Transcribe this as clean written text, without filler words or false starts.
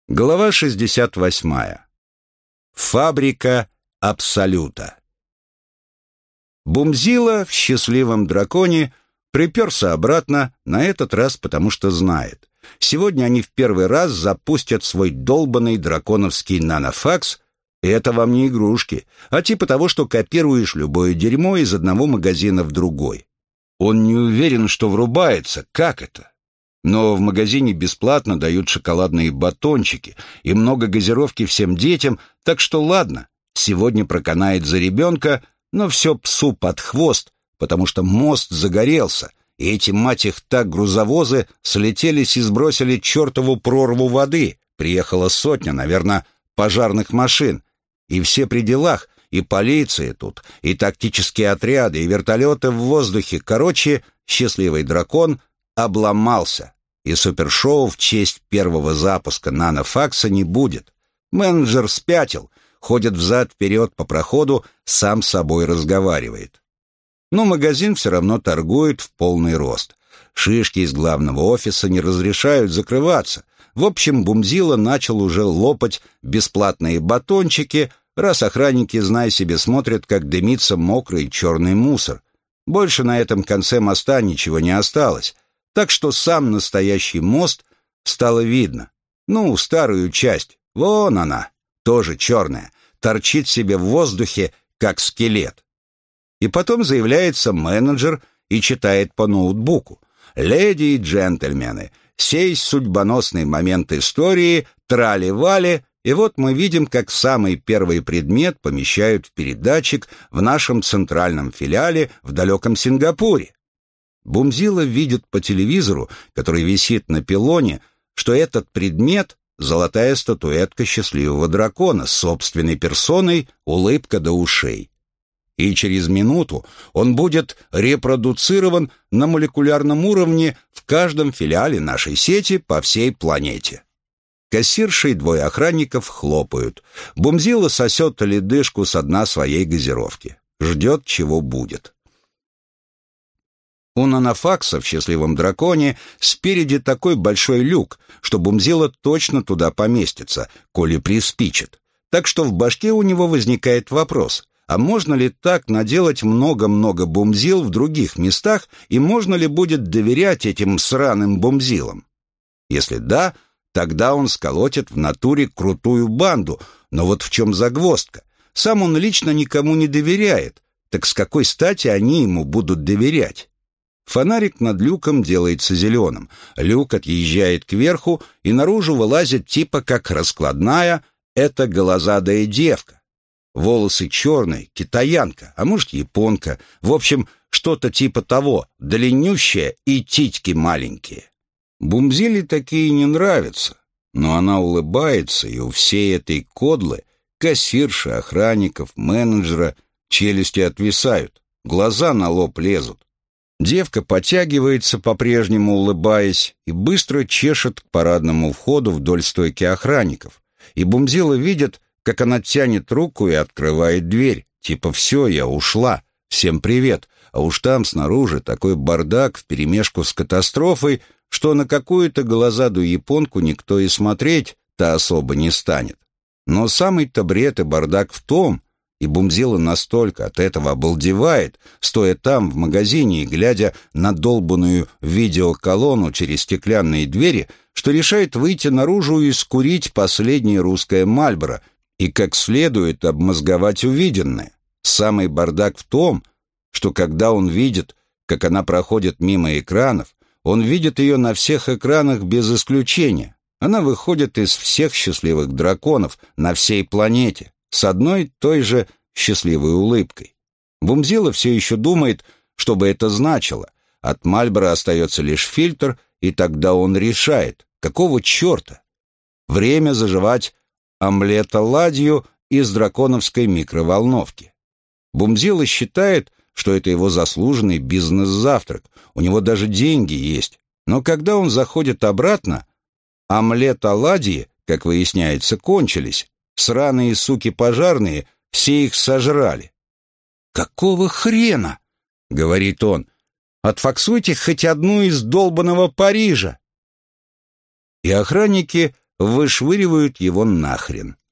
Глава 68. Фабрика Абсолюта. Бумзила в «Счастливом драконе» приперся обратно, на этот раз потому что знает. Сегодня они в первый раз запустят свой долбанный драконовский нанофакс, и это вам не игрушки, а типа того, что копируешь любое дерьмо из одного магазина в другой. Он не уверен, что врубается, как это? Но в магазине бесплатно дают шоколадные батончики и много газировки всем детям, так что ладно, сегодня проканает за ребенка, но все псу под хвост, потому что мост загорелся, и эти, мать их так, грузовозы слетелись и сбросили чертову прорву воды. Приехала сотня, наверное, пожарных машин. И все при делах, и полиция тут, и тактические отряды, и вертолеты в воздухе. Короче, «Счастливый дракон» обломался, и супершоу в честь первого запуска нанофакса не будет. Менеджер спятил, ходит взад-вперед по проходу, сам с собой разговаривает. Но магазин все равно торгует в полный рост. Шишки из главного офиса не разрешают закрываться. В общем, Бумзила начал уже лопать бесплатные батончики, раз охранники, знай себе, смотрят, как дымится мокрый черный мусор. Больше на этом конце моста ничего не осталось. Так что сам настоящий мост стало видно. Ну, старую часть, вон она, тоже черная, торчит себе в воздухе, как скелет. И потом заявляется менеджер и читает по ноутбуку: «Леди и джентльмены, сей судьбоносный момент истории, трали-вали», и вот мы видим, как самый первый предмет помещают в передатчик в нашем центральном филиале в далеком Сингапуре. Бумзила видит по телевизору, который висит на пилоне, что этот предмет — золотая статуэтка счастливого дракона с собственной персоной, улыбка до ушей. И через минуту он будет репродуцирован на молекулярном уровне в каждом филиале нашей сети по всей планете. Кассирши и двое охранников хлопают. Бумзила сосет ледышку со дна своей газировки. Ждет, чего будет. У нанофакса в «Счастливом драконе» спереди такой большой люк, что Бумзила точно туда поместится, коли приспичит. Так что в башке у него возникает вопрос: а можно ли так наделать много-много бумзил в других местах, и можно ли будет доверять этим сраным бумзилам? Если да, тогда он сколотит в натуре крутую банду, но вот в чем загвоздка? Сам он лично никому не доверяет, так с какой стати они ему будут доверять? Фонарик над люком делается зеленым, люк отъезжает кверху, и наружу вылазит типа как раскладная, это голозадая девка. Волосы черные, китаянка, а может японка, в общем, что-то типа того, длиннющая и титьки маленькие. Бумзиле такие не нравятся, но она улыбается, и у всей этой кодлы, кассирши, охранников, менеджера, челюсти отвисают, глаза на лоб лезут. Девка подтягивается, по-прежнему улыбаясь, и быстро чешет к парадному входу вдоль стойки охранников. И Бумзила видит, как она тянет руку и открывает дверь. Типа «все, я ушла, всем привет». А уж там снаружи такой бардак вперемешку с катастрофой, что на какую-то голозадую японку никто и смотреть-то особо не станет. Но самый-то бред и бардак в том, и Бумзила настолько от этого обалдевает, стоя там в магазине и глядя на долбанную видеоколонну через стеклянные двери, что решает выйти наружу и скурить последнее русское Мальборо и как следует обмозговать увиденное. Самый бардак в том, что когда он видит, как она проходит мимо экранов, он видит ее на всех экранах без исключения. Она выходит из всех счастливых драконов на всей планете с одной той же счастливой улыбкой. Бумзила все еще думает, что бы это значило. От Мальборо остается лишь фильтр, и тогда он решает, какого черта? Время заживать омлет-оладью из драконовской микроволновки. Бумзила считает, что это его заслуженный бизнес-завтрак, у него даже деньги есть. Но когда он заходит обратно, омлет-оладьи, как выясняется, кончились. Сраные суки пожарные все их сожрали. «Какого хрена?» — говорит он. «Отфаксуйте хоть одну из долбаного Парижа». И охранники вышвыривают его нахрен.